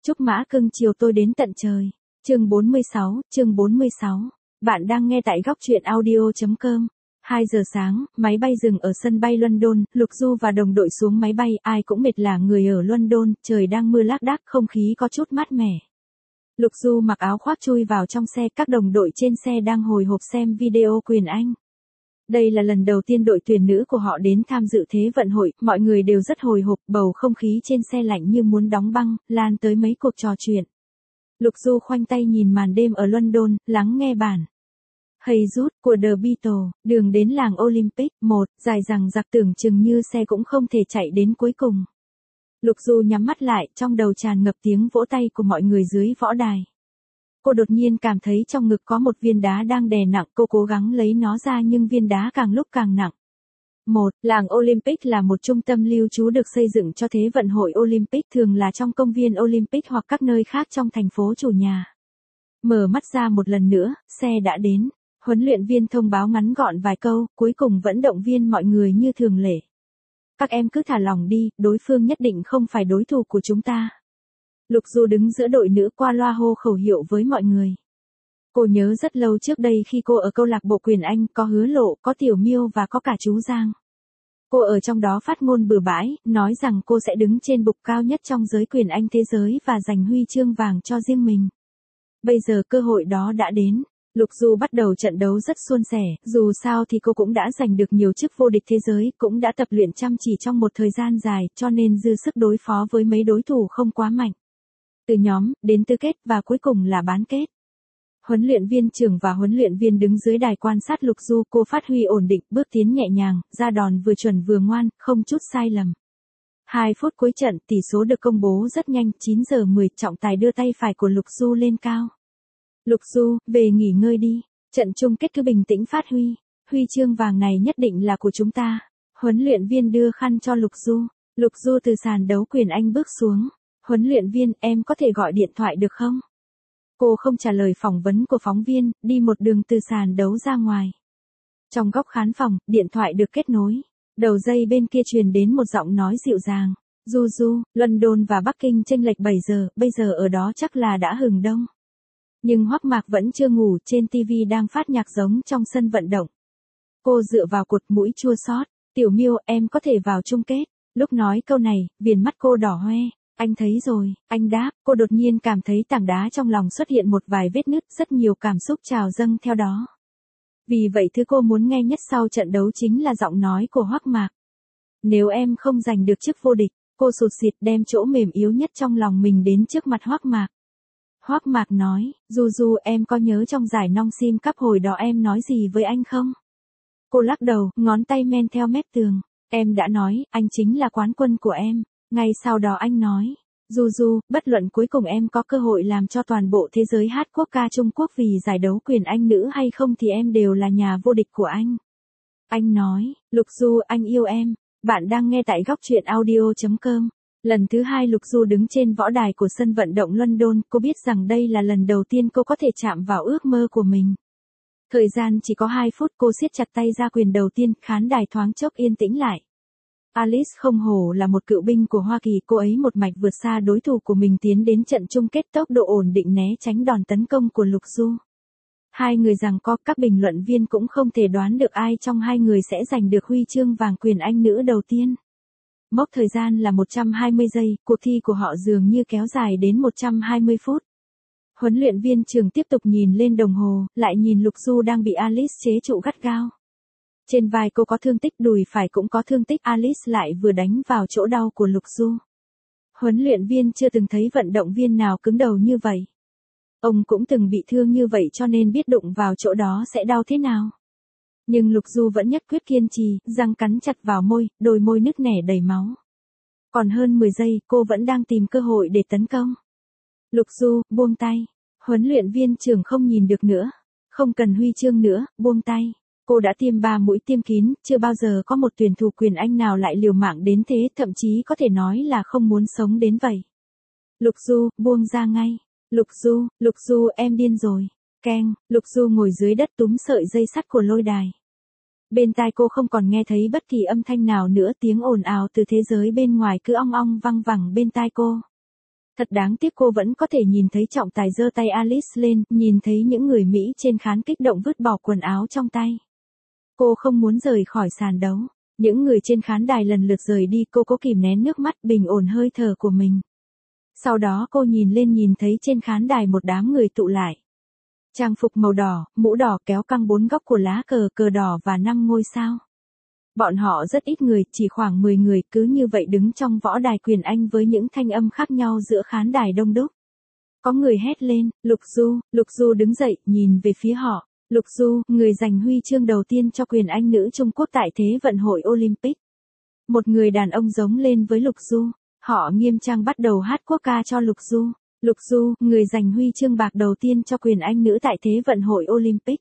Chúc mã cưng chiều tôi đến tận trời. Chương 46. Bạn đang nghe tại góc truyện audio.com. 2 giờ sáng, máy bay dừng ở sân bay London, Lục Du và đồng đội xuống máy bay, ai cũng mệt lả người ở London, trời đang mưa lác đác, không khí có chút mát mẻ. Lục Du mặc áo khoác chui vào trong xe, các đồng đội trên xe đang hồi hộp xem video quyền Anh. Đây là lần đầu tiên đội tuyển nữ của họ đến tham dự Thế vận hội, mọi người đều rất hồi hộp, bầu không khí trên xe lạnh như muốn đóng băng, lan tới mấy cuộc trò chuyện. Lục Du khoanh tay nhìn màn đêm ở London, lắng nghe bản Hey Jude của The Beatles, đường đến làng Olympic, dài dằng dặc tưởng chừng như xe cũng không thể chạy đến cuối cùng. Lục Du nhắm mắt lại, trong đầu tràn ngập tiếng vỗ tay của mọi người dưới võ đài. Cô đột nhiên cảm thấy trong ngực có một viên đá đang đè nặng, cô cố gắng lấy nó ra nhưng viên đá càng lúc càng nặng. Làng Olympic là một trung tâm lưu trú được xây dựng cho Thế vận hội Olympic, thường là trong công viên Olympic hoặc các nơi khác trong thành phố chủ nhà. Mở mắt ra một lần nữa, xe đã đến. Huấn luyện viên thông báo ngắn gọn vài câu, cuối cùng vẫn động viên mọi người như thường lệ. Các em cứ thả lỏng đi, đối phương nhất định không phải đối thủ của chúng ta. Lục Du đứng giữa đội nữ qua loa hô khẩu hiệu với mọi người. Cô nhớ rất lâu trước đây khi cô ở câu lạc bộ quyền Anh, có Hứa Lộ, có Tiểu Miêu và có cả chú Giang. Cô ở trong đó phát ngôn bừa bãi, nói rằng cô sẽ đứng trên bục cao nhất trong giới quyền Anh thế giới và giành huy chương vàng cho riêng mình. Bây giờ cơ hội đó đã đến. Lục Du bắt đầu trận đấu rất suôn sẻ, dù sao thì cô cũng đã giành được nhiều chức vô địch thế giới, cũng đã tập luyện chăm chỉ trong một thời gian dài, cho nên dư sức đối phó với mấy đối thủ không quá mạnh. Từ nhóm, đến tứ kết và cuối cùng là bán kết. Huấn luyện viên trưởng và huấn luyện viên đứng dưới đài quan sát Lục Du, cô phát huy ổn định, bước tiến nhẹ nhàng, ra đòn vừa chuẩn vừa ngoan, không chút sai lầm. 2 phút cuối trận, tỷ số được công bố rất nhanh, 9 giờ 10, trọng tài đưa tay phải của Lục Du lên cao. Lục Du, về nghỉ ngơi đi, trận chung kết cứ bình tĩnh phát huy, huy chương vàng này nhất định là của chúng ta. Huấn luyện viên đưa khăn cho Lục Du. Lục Du từ sàn đấu quyền Anh bước xuống. Huấn luyện viên, em có thể gọi điện thoại được không? Cô không trả lời phỏng vấn của phóng viên, đi một đường từ sàn đấu ra ngoài. Trong góc khán phòng, điện thoại được kết nối. Đầu dây bên kia truyền đến một giọng nói dịu dàng. Du, London và Bắc Kinh chênh lệch 7 giờ, bây giờ ở đó chắc là đã hừng đông. Nhưng Hoắc Mạc vẫn chưa ngủ, trên TV đang phát nhạc giống trong sân vận động. Cô dựa vào cột, mũi chua xót. Tiểu Miêu, em có thể vào chung kết. Lúc nói câu này, viền mắt cô đỏ hoe. Anh thấy rồi, anh đáp, cô đột nhiên cảm thấy tảng đá trong lòng xuất hiện một vài vết nứt, rất nhiều cảm xúc trào dâng theo đó. Vì vậy thứ cô muốn nghe nhất sau trận đấu chính là giọng nói của Hoắc Mạc. Nếu em không giành được chức vô địch, cô sụt sịt đem chỗ mềm yếu nhất trong lòng mình đến trước mặt Hoắc Mạc. Hoắc Mạc nói, Du, em có nhớ trong giải Nong Sim Cup hồi đó em nói gì với anh không? Cô lắc đầu, ngón tay men theo mép tường. Em đã nói, anh chính là quán quân của em. Ngay sau đó anh nói, Du, bất luận cuối cùng em có cơ hội làm cho toàn bộ thế giới hát quốc ca Trung Quốc vì giải đấu quyền Anh nữ hay không thì em đều là nhà vô địch của anh. Anh nói, Lục Du, anh yêu em. Bạn đang nghe tại góc truyện audio.com. Lần thứ 2 Lục Du đứng trên võ đài của sân vận động London, cô biết rằng đây là lần đầu tiên cô có thể chạm vào ước mơ của mình. Thời gian chỉ có 2 phút, cô siết chặt tay ra quyền đầu tiên, khán đài thoáng chốc yên tĩnh lại. Alice không hổ là một cựu binh của Hoa Kỳ, cô ấy một mạch vượt xa đối thủ của mình tiến đến trận chung kết, tốc độ ổn định né tránh đòn tấn công của Lục Du. Hai người giằng co, các bình luận viên cũng không thể đoán được ai trong hai người sẽ giành được huy chương vàng quyền Anh nữ đầu tiên. Mốc thời gian là 120 giây, cuộc thi của họ dường như kéo dài đến 120 phút. Huấn luyện viên trưởng tiếp tục nhìn lên đồng hồ, lại nhìn Lục Du đang bị Alice chế trụ gắt gao. Trên vai cô có thương tích, đùi phải cũng có thương tích, Alice lại vừa đánh vào chỗ đau của Lục Du. Huấn luyện viên chưa từng thấy vận động viên nào cứng đầu như vậy. Ông cũng từng bị thương như vậy cho nên biết đụng vào chỗ đó sẽ đau thế nào. Nhưng Lục Du vẫn nhất quyết kiên trì, răng cắn chặt vào môi, đôi môi nứt nẻ đầy máu. Còn hơn 10 giây, cô vẫn đang tìm cơ hội để tấn công. Lục Du, buông tay. Huấn luyện viên trưởng không nhìn được nữa. Không cần huy chương nữa, buông tay. Cô đã tiêm 3 mũi tiêm kín, chưa bao giờ có một tuyển thủ quyền Anh nào lại liều mạng đến thế, thậm chí có thể nói là không muốn sống đến vậy. Lục Du, buông ra ngay. Lục Du, em điên rồi. Keng, Lục Du ngồi dưới đất túm sợi dây sắt của lôi đài. Bên tai cô không còn nghe thấy bất kỳ âm thanh nào nữa, tiếng ồn ào từ thế giới bên ngoài cứ ong ong văng vẳng bên tai cô. Thật đáng tiếc cô vẫn có thể nhìn thấy trọng tài giơ tay Alice lên, nhìn thấy những người Mỹ trên khán kích động vứt bỏ quần áo trong tay. Cô không muốn rời khỏi sàn đấu. Những người trên khán đài lần lượt rời đi, cô cố kìm nén nước mắt, bình ổn hơi thở của mình. Sau đó cô nhìn lên, nhìn thấy trên khán đài một đám người tụ lại. Trang phục màu đỏ, mũ đỏ kéo căng 4 góc của lá cờ, cờ đỏ và 5 ngôi sao. Bọn họ rất ít người, chỉ khoảng 10 người, cứ như vậy đứng trong võ đài quyền Anh với những thanh âm khác nhau giữa khán đài đông đúc. Có người hét lên, Lục Du đứng dậy, nhìn về phía họ. Lục Du, người giành huy chương đầu tiên cho quyền Anh nữ Trung Quốc tại Thế vận hội Olympic. Một người đàn ông giống lên với Lục Du. Họ nghiêm trang bắt đầu hát quốc ca cho Lục Du. Lục Du, người giành huy chương bạc đầu tiên cho quyền Anh nữ tại Thế vận hội Olympic.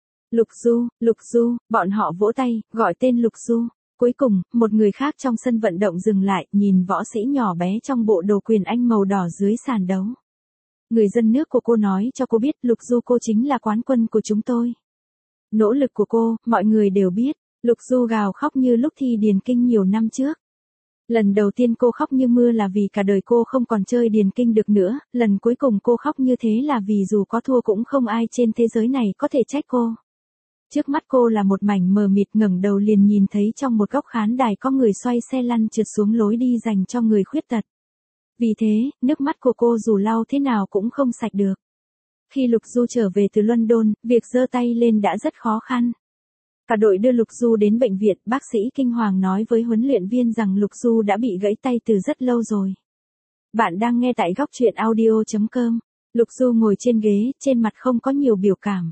Lục Du, bọn họ vỗ tay, gọi tên Lục Du. Cuối cùng, một người khác trong sân vận động dừng lại, nhìn võ sĩ nhỏ bé trong bộ đồ quyền Anh màu đỏ dưới sàn đấu. Người dân nước của cô nói cho cô biết, Lục Du, cô chính là quán quân của chúng tôi. Nỗ lực của cô, mọi người đều biết. Lục Du gào khóc như lúc thi điền kinh nhiều năm trước. Lần đầu tiên cô khóc như mưa là vì cả đời cô không còn chơi điền kinh được nữa, lần cuối cùng cô khóc như thế là vì dù có thua cũng không ai trên thế giới này có thể trách cô. Trước mắt cô là một mảnh mờ mịt, ngẩng đầu liền nhìn thấy trong một góc khán đài có người xoay xe lăn trượt xuống lối đi dành cho người khuyết tật. Vì thế, nước mắt của cô dù lau thế nào cũng không sạch được. Khi Lục Du trở về từ London, việc giơ tay lên đã rất khó khăn. Cả đội đưa Lục Du đến bệnh viện, bác sĩ kinh hoàng nói với huấn luyện viên rằng Lục Du đã bị gãy tay từ rất lâu rồi. Bạn đang nghe tại góc truyện audio.com. Lục Du ngồi trên ghế, trên mặt không có nhiều biểu cảm.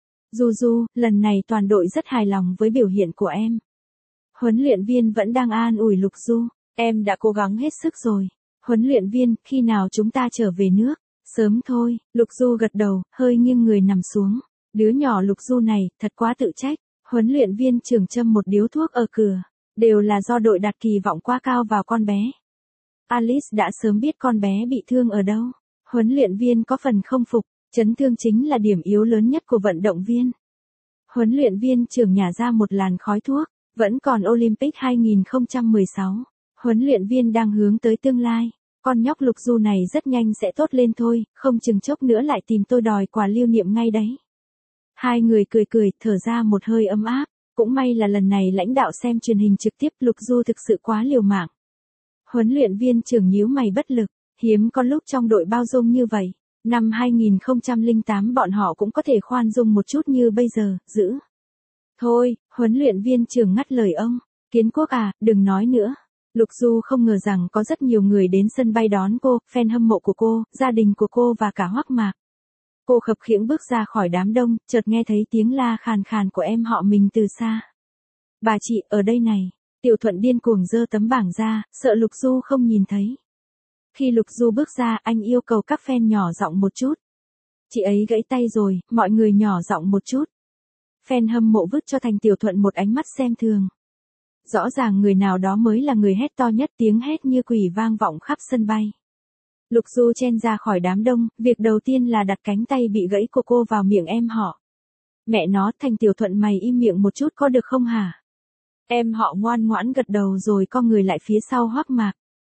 Du, lần này toàn đội rất hài lòng với biểu hiện của em. Huấn luyện viên vẫn đang an ủi Lục Du. Em đã cố gắng hết sức rồi. Huấn luyện viên, khi nào chúng ta trở về nước? Sớm thôi. Lục Du gật đầu, hơi nghiêng người nằm xuống. Đứa nhỏ Lục Du này, thật quá tự trách. Huấn luyện viên trưởng châm một điếu thuốc ở cửa. Đều là do đội đặt kỳ vọng quá cao vào con bé. Alice đã sớm biết con bé bị thương ở đâu. Huấn luyện viên có phần không phục. Chấn thương chính là điểm yếu lớn nhất của vận động viên. Huấn luyện viên trưởng nhả ra một làn khói thuốc. Vẫn còn Olympic 2016. Huấn luyện viên đang hướng tới tương lai. Con nhóc Lục Du này rất nhanh sẽ tốt lên thôi, không chừng chốc nữa lại tìm tôi đòi quà lưu niệm ngay đấy. Hai người cười, thở ra một hơi ấm áp. Cũng may là lần này lãnh đạo xem truyền hình trực tiếp, Lục Du thực sự quá liều mạng. Huấn luyện viên trưởng nhíu mày bất lực, hiếm có lúc trong đội bao dung như vậy. Năm 2008 bọn họ cũng có thể khoan dung một chút như bây giờ, giữ. Thôi, huấn luyện viên trưởng ngắt lời ông. Kiến Quốc à, đừng nói nữa. Lục Du không ngờ rằng có rất nhiều người đến sân bay đón cô, fan hâm mộ của cô, gia đình của cô và cả Hoắc Mạc. Cô khập khiễng bước ra khỏi đám đông, chợt nghe thấy tiếng la khàn khàn của em họ mình từ xa. Bà chị, ở đây này. Tiểu Thuận điên cuồng giơ tấm bảng ra, sợ Lục Du không nhìn thấy. Khi Lục Du bước ra, anh yêu cầu các fan nhỏ giọng một chút. Chị ấy gãy tay rồi, mọi người nhỏ giọng một chút. Fan hâm mộ vứt cho Thành Tiểu Thuận một ánh mắt xem thường. Rõ ràng người nào đó mới là người hét to nhất, tiếng hét như quỷ vang vọng khắp sân bay. Lục Du chen ra khỏi đám đông, việc đầu tiên là đặt cánh tay bị gãy của cô vào miệng em họ. Mẹ nó, Thành Tiểu Thuận mày im miệng một chút có được không hả? Em họ ngoan ngoãn gật đầu rồi co người lại phía sau Hoắc Mạc.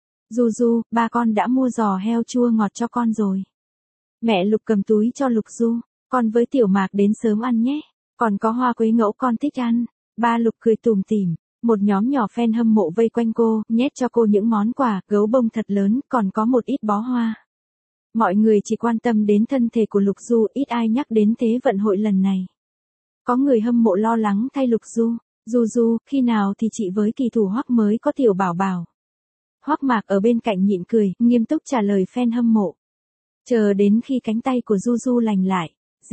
Du, ba con đã mua giò heo chua ngọt cho con rồi. Mẹ Lục cầm túi cho Lục Du, con với Tiểu Mạc đến sớm ăn nhé, còn có hoa quế ngẫu con thích ăn. Ba Lục cười tủm tỉm. Một nhóm nhỏ fan hâm mộ vây quanh cô, nhét cho cô những món quà, gấu bông thật lớn, còn có một ít bó hoa. Mọi người chỉ quan tâm đến thân thể của Lục Du, ít ai nhắc đến Thế vận hội lần này. Có người hâm mộ lo lắng thay Lục Du. Du, khi nào thì chị với kỳ thủ Hoắc mới có Tiểu Bảo Bảo? Hoắc Mạc ở bên cạnh nhịn cười, nghiêm túc trả lời fan hâm mộ. Chờ đến khi cánh tay của Du lành lại.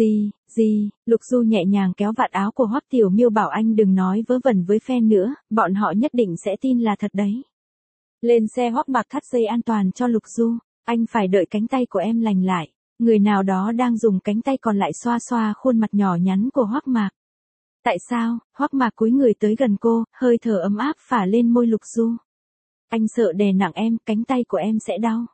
Gì, Lục Du nhẹ nhàng kéo vạt áo của Hoắc Tiểu Miêu bảo anh đừng nói vớ vẩn với fan nữa, bọn họ nhất định sẽ tin là thật đấy. Lên xe Hoắc Mạc thắt dây an toàn cho Lục Du, anh phải đợi cánh tay của em lành lại. Người nào đó đang dùng cánh tay còn lại xoa xoa khuôn mặt nhỏ nhắn của Hoắc Mạc. Tại sao? Hoắc Mạc cúi người tới gần cô, hơi thở ấm áp phả lên môi Lục Du. Anh sợ đè nặng em, cánh tay của em sẽ đau.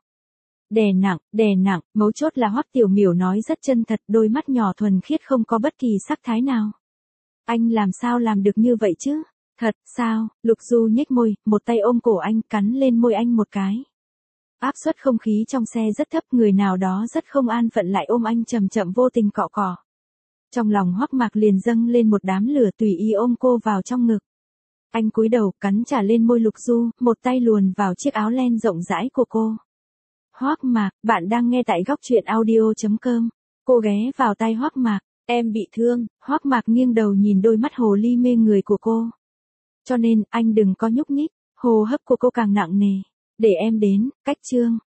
Đè nặng, mấu chốt là Hoắc Tiểu Miểu nói rất chân thật, đôi mắt nhỏ thuần khiết không có bất kỳ sắc thái nào. Anh làm sao làm được như vậy chứ? Thật sao? Lục Du nhếch môi, một tay ôm cổ anh, cắn lên môi anh một cái. Áp suất không khí trong xe rất thấp, người nào đó rất không an phận lại ôm anh chậm chậm vô tình cọ cọ. Trong lòng Hoắc Mạc liền dâng lên một đám lửa, tùy ý ôm cô vào trong ngực. Anh cúi đầu cắn trả lên môi Lục Du, một tay luồn vào chiếc áo len rộng rãi của cô. Hoắc Mạc, bạn đang nghe tại góc truyện audio.com. Cô ghé vào tai Hoắc Mạc, em bị thương. Hoắc Mạc nghiêng đầu nhìn đôi mắt hồ ly mê người của cô. Cho nên, anh đừng có nhúc nhích. Hô hấp của cô càng nặng nề. Để em đến, cách Trương.